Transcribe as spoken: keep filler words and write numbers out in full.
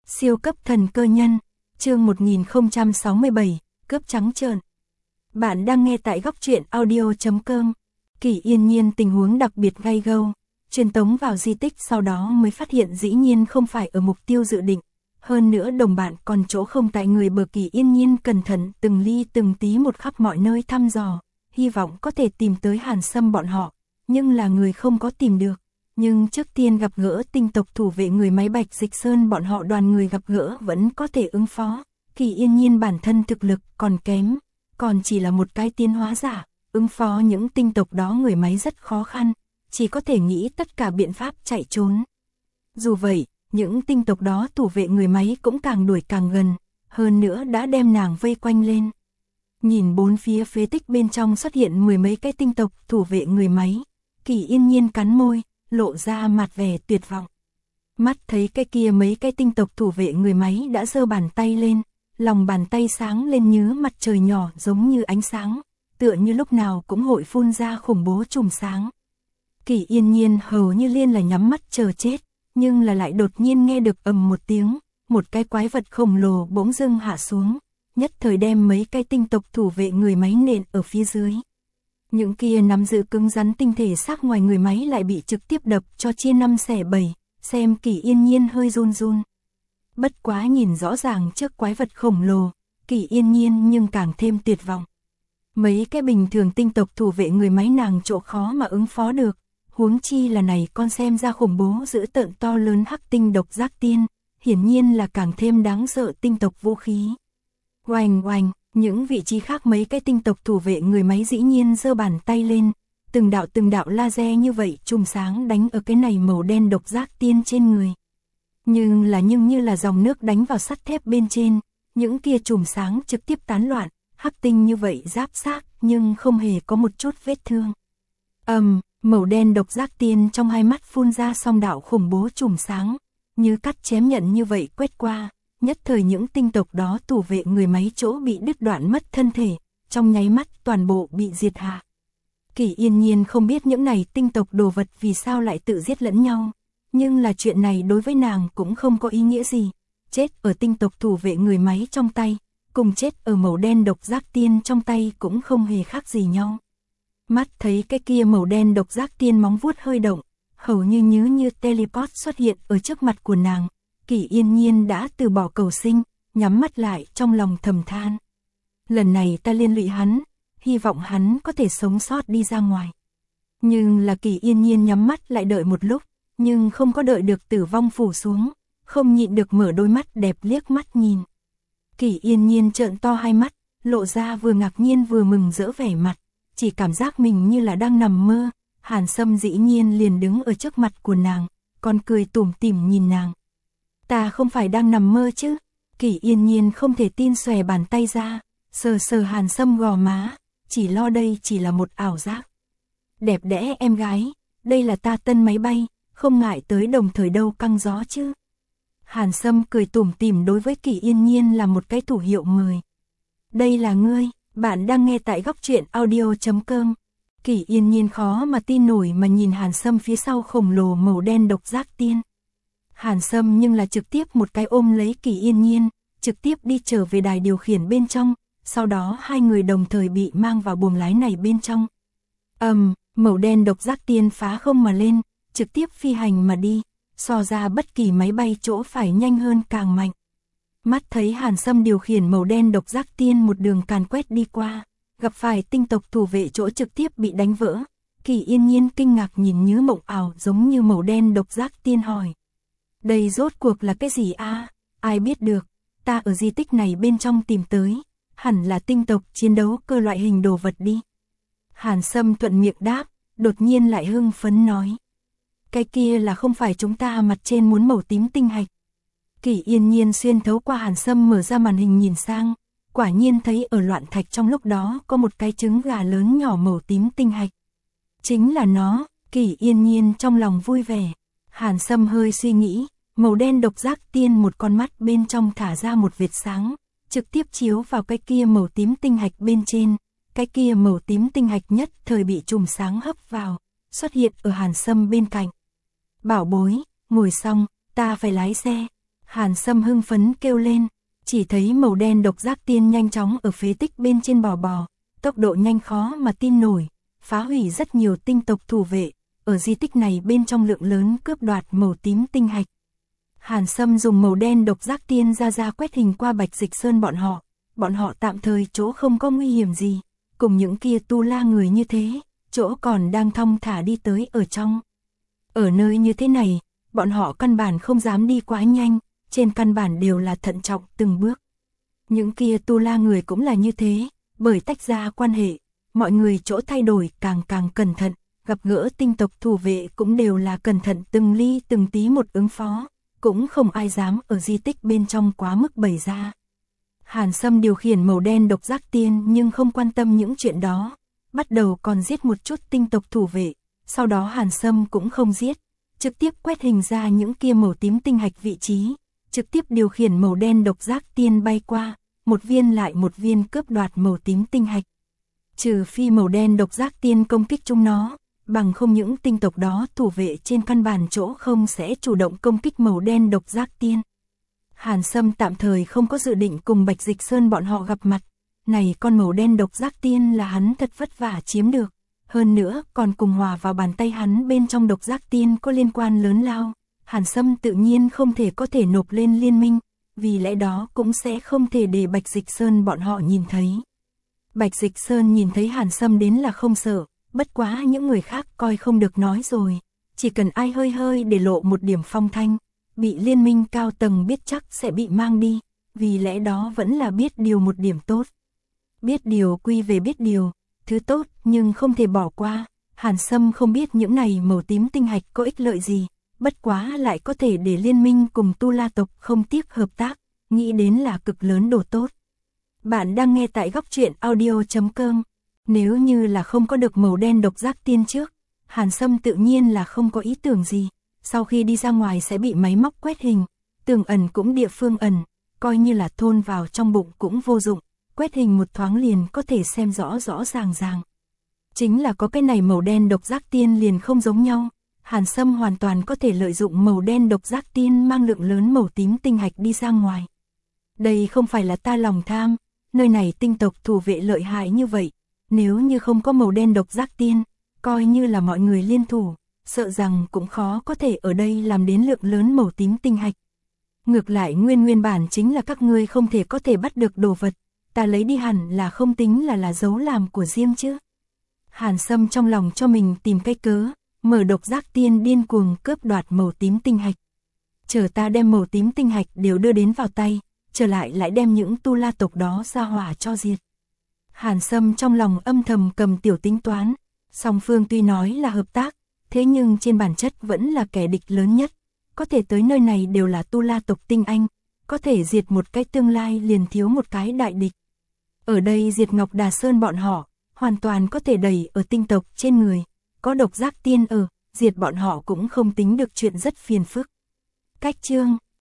Siêu cấp thần cơ nhân, chương một nghìn không trăm sáu mươi bảy, cướp trắng trợn. Bạn đang nghe tại góc truyện audio chấm com. Kỷ Yên Nhiên tình huống đặc biệt gay gâu, truyền tống vào di tích sau đó mới phát hiện dĩ nhiên không phải ở mục tiêu dự định. Hơn nữa đồng bạn còn chỗ không tại người bờ. Kỷ Yên Nhiên cẩn thận từng ly từng tí một khắp mọi nơi thăm dò, hy vọng có thể tìm tới Hàn Sâm bọn họ, nhưng là người không có tìm được. Nhưng trước tiên gặp gỡ tinh tộc thủ vệ người máy Bạch Dịch Sơn bọn họ đoàn người gặp gỡ vẫn có thể ứng phó. Kỷ Yên Nhiên bản thân thực lực còn kém, còn chỉ là một cái tiến hóa giả, ứng phó những tinh tộc đó người máy rất khó khăn, chỉ có thể nghĩ tất cả biện pháp chạy trốn. Dù vậy, những tinh tộc đó thủ vệ người máy cũng càng đuổi càng gần, hơn nữa đã đem nàng vây quanh lên. Nhìn bốn phía phế tích bên trong xuất hiện mười mấy cái tinh tộc thủ vệ người máy, Kỷ Yên Nhiên cắn môi, lộ ra mặt vẻ tuyệt vọng. Mắt thấy cái kia mấy cái tinh tộc thủ vệ người máy đã giơ bàn tay lên, lòng bàn tay sáng lên như mặt trời nhỏ giống như ánh sáng, tựa như lúc nào cũng hội phun ra khủng bố chùm sáng. Kỷ Yên Nhiên hầu như liên là nhắm mắt chờ chết, nhưng là lại đột nhiên nghe được ầm một tiếng, một cái quái vật khổng lồ bỗng dưng hạ xuống, nhất thời đem mấy cái tinh tộc thủ vệ người máy nện ở phía dưới. Những kia nắm giữ cứng rắn tinh thể xác ngoài người máy lại bị trực tiếp đập cho chia năm xẻ bảy, xem Kỷ Yên Nhiên hơi run run. Bất quá nhìn rõ ràng trước quái vật khổng lồ, Kỷ Yên Nhiên nhưng càng thêm tuyệt vọng. Mấy cái bình thường tinh tộc thủ vệ người máy nàng chỗ khó mà ứng phó được, huống chi là này con xem ra khủng bố dữ tợn to lớn hắc tinh độc giác tiên, hiển nhiên là càng thêm đáng sợ tinh tộc vũ khí. Oanh oanh, những vị trí khác mấy cái tinh tộc thủ vệ người máy dĩ nhiên giơ bàn tay lên, từng đạo từng đạo laser như vậy chùm sáng đánh ở cái này màu đen độc giác tiên trên người. Nhưng là nhưng như là dòng nước đánh vào sắt thép bên trên, những kia chùm sáng trực tiếp tán loạn, hắc tinh như vậy giáp xác nhưng không hề có một chút vết thương. Ầm, um, màu đen độc giác tiên trong hai mắt phun ra song đạo khủng bố chùm sáng, như cắt chém nhận như vậy quét qua. Nhất thời những tinh tộc đó thủ vệ người máy chỗ bị đứt đoạn mất thân thể, trong nháy mắt toàn bộ bị diệt hạ. Kỷ Yên Nhiên không biết những này tinh tộc đồ vật vì sao lại tự giết lẫn nhau, nhưng là chuyện này đối với nàng cũng không có ý nghĩa gì. Chết ở tinh tộc thủ vệ người máy trong tay, cùng chết ở màu đen độc giác tiên trong tay cũng không hề khác gì nhau. Mắt thấy cái kia màu đen độc giác tiên móng vuốt hơi động, hầu như như như teleport xuất hiện ở trước mặt của nàng. Kỷ Yên Nhiên đã từ bỏ cầu sinh, nhắm mắt lại trong lòng thầm than. Lần này ta liên lụy hắn, hy vọng hắn có thể sống sót đi ra ngoài. Nhưng là Kỷ Yên Nhiên nhắm mắt lại đợi một lúc, nhưng không có đợi được tử vong phủ xuống, không nhịn được mở đôi mắt đẹp liếc mắt nhìn. Kỷ Yên Nhiên trợn to hai mắt, lộ ra vừa ngạc nhiên vừa mừng rỡ vẻ mặt, chỉ cảm giác mình như là đang nằm mơ. Hàn Sâm dĩ nhiên liền đứng ở trước mặt của nàng, còn cười tủm tỉm nhìn nàng. Ta không phải đang nằm mơ chứ? Kỷ Yên Nhiên không thể tin xòe bàn tay ra, sờ sờ Hàn Sâm gò má, chỉ lo đây chỉ là một ảo giác. Đẹp đẽ em gái, đây là ta tân máy bay, không ngại tới đồng thời đâu căng gió chứ. Hàn Sâm cười tủm tỉm đối với Kỷ Yên Nhiên là một cái thủ hiệu mời. Đây là ngươi, bạn đang nghe tại góc truyện audio chấm com. Kỷ Yên Nhiên khó mà tin nổi mà nhìn Hàn Sâm phía sau khổng lồ màu đen độc giác tiên. Hàn Sâm nhưng là trực tiếp một cái ôm lấy Kỷ Yên Nhiên, trực tiếp đi trở về đài điều khiển bên trong, sau đó hai người đồng thời bị mang vào buồng lái này bên trong. Ầm, um, màu đen độc giác tiên phá không mà lên, trực tiếp phi hành mà đi, so ra bất kỳ máy bay chỗ phải nhanh hơn càng mạnh. Mắt thấy Hàn Sâm điều khiển màu đen độc giác tiên một đường càn quét đi qua, gặp phải tinh tộc thủ vệ chỗ trực tiếp bị đánh vỡ. Kỷ Yên Nhiên kinh ngạc nhìn như mộng ảo giống như màu đen độc giác tiên hỏi. Đây rốt cuộc là cái gì a? À? Ai biết được, ta ở di tích này bên trong tìm tới, hẳn là tinh tộc chiến đấu cơ loại hình đồ vật đi. Hàn Sâm thuận miệng đáp, đột nhiên lại hưng phấn nói. Cái kia là không phải chúng ta mặt trên muốn màu tím tinh hạch. Kỷ Yên Nhiên xuyên thấu qua Hàn Sâm mở ra màn hình nhìn sang, quả nhiên thấy ở loạn thạch trong lúc đó có một cái trứng gà lớn nhỏ màu tím tinh hạch. Chính là nó, Kỷ Yên Nhiên trong lòng vui vẻ. Hàn Sâm hơi suy nghĩ, màu đen độc giác tiên một con mắt bên trong thả ra một vệt sáng, trực tiếp chiếu vào cái kia màu tím tinh hạch bên trên, cái kia màu tím tinh hạch nhất thời bị chùm sáng hấp vào, xuất hiện ở Hàn Sâm bên cạnh. Bảo bối, ngồi xong, ta phải lái xe. Hàn Sâm hưng phấn kêu lên, chỉ thấy màu đen độc giác tiên nhanh chóng ở phế tích bên trên bò bò, tốc độ nhanh khó mà tin nổi, phá hủy rất nhiều tinh tộc thủ vệ, ở di tích này bên trong lượng lớn cướp đoạt màu tím tinh hạch. Hàn Sâm dùng màu đen độc giác tiên ra ra quét hình qua Bạch Dịch Sơn bọn họ, bọn họ tạm thời chỗ không có nguy hiểm gì, cùng những kia tu la người như thế, chỗ còn đang thong thả đi tới ở trong. Ở nơi như thế này, bọn họ căn bản không dám đi quá nhanh, trên căn bản đều là thận trọng từng bước. Những kia tu la người cũng là như thế, bởi tách ra quan hệ, mọi người chỗ thay đổi càng càng cẩn thận, gặp gỡ tinh tộc thủ vệ cũng đều là cẩn thận từng ly từng tí một ứng phó, cũng không ai dám ở di tích bên trong quá mức bày ra. Hàn Sâm điều khiển màu đen độc giác tiên nhưng không quan tâm những chuyện đó, bắt đầu còn giết một chút tinh tộc thủ vệ, sau đó Hàn Sâm cũng không giết, trực tiếp quét hình ra những kia màu tím tinh hạch vị trí, trực tiếp điều khiển màu đen độc giác tiên bay qua, một viên lại một viên cướp đoạt màu tím tinh hạch. Trừ phi màu đen độc giác tiên công kích chúng nó, bằng không những tinh tộc đó thủ vệ trên căn bản chỗ không sẽ chủ động công kích màu đen độc giác tiên. Hàn Sâm tạm thời không có dự định cùng Bạch Dịch Sơn bọn họ gặp mặt, này con màu đen độc giác tiên là hắn thật vất vả chiếm được, hơn nữa còn cùng hòa vào bàn tay hắn bên trong độc giác tiên có liên quan lớn lao, Hàn Sâm tự nhiên không thể có thể nộp lên liên minh, vì lẽ đó cũng sẽ không thể để Bạch Dịch Sơn bọn họ nhìn thấy. Bạch Dịch Sơn nhìn thấy Hàn Sâm đến là không sợ, bất quá những người khác coi không được nói rồi, chỉ cần ai hơi hơi để lộ một điểm phong thanh, bị liên minh cao tầng biết chắc sẽ bị mang đi, vì lẽ đó vẫn là biết điều một điểm tốt. Biết điều quy về biết điều, thứ tốt nhưng không thể bỏ qua, Hàn Sâm không biết những này màu tím tinh hạch có ích lợi gì, bất quá lại có thể để liên minh cùng tu la tộc không tiếc hợp tác, nghĩ đến là cực lớn đồ tốt. Bạn đang nghe tại góc truyện audio chấm com. Nếu như là không có được màu đen độc giác tiên trước, Hàn Sâm tự nhiên là không có ý tưởng gì, sau khi đi ra ngoài sẽ bị máy móc quét hình, tường ẩn cũng địa phương ẩn, coi như là thôn vào trong bụng cũng vô dụng, quét hình một thoáng liền có thể xem rõ rõ ràng ràng. Chính là có cái này màu đen độc giác tiên liền không giống nhau, Hàn Sâm hoàn toàn có thể lợi dụng màu đen độc giác tiên mang lượng lớn màu tím tinh hạch đi ra ngoài. Đây không phải là ta lòng tham, nơi này tinh tộc thủ vệ lợi hại như vậy, nếu như không có màu đen độc giác tiên, coi như là mọi người liên thủ, sợ rằng cũng khó có thể ở đây làm đến lượng lớn màu tím tinh hạch. Ngược lại nguyên nguyên bản chính là các ngươi không thể có thể bắt được đồ vật, ta lấy đi hẳn là không tính là là dấu làm của riêng chứ. Hàn Sâm trong lòng cho mình tìm cái cớ, mở độc giác tiên điên cuồng cướp đoạt màu tím tinh hạch. Chờ ta đem màu tím tinh hạch đều đưa đến vào tay, trở lại lại đem những tu la tộc đó ra hỏa cho diệt. Hàn Sâm trong lòng âm thầm cầm tiểu tính toán, song phương tuy nói là hợp tác, thế nhưng trên bản chất vẫn là kẻ địch lớn nhất, có thể tới nơi này đều là tu la tộc tinh anh, có thể diệt một cái tương lai liền thiếu một cái đại địch. Ở đây diệt Ngọc Đà Sơn bọn họ, hoàn toàn có thể đẩy ở tinh tộc trên người, có độc giác tiên ở, diệt bọn họ cũng không tính được chuyện rất phiền phức. Cách chương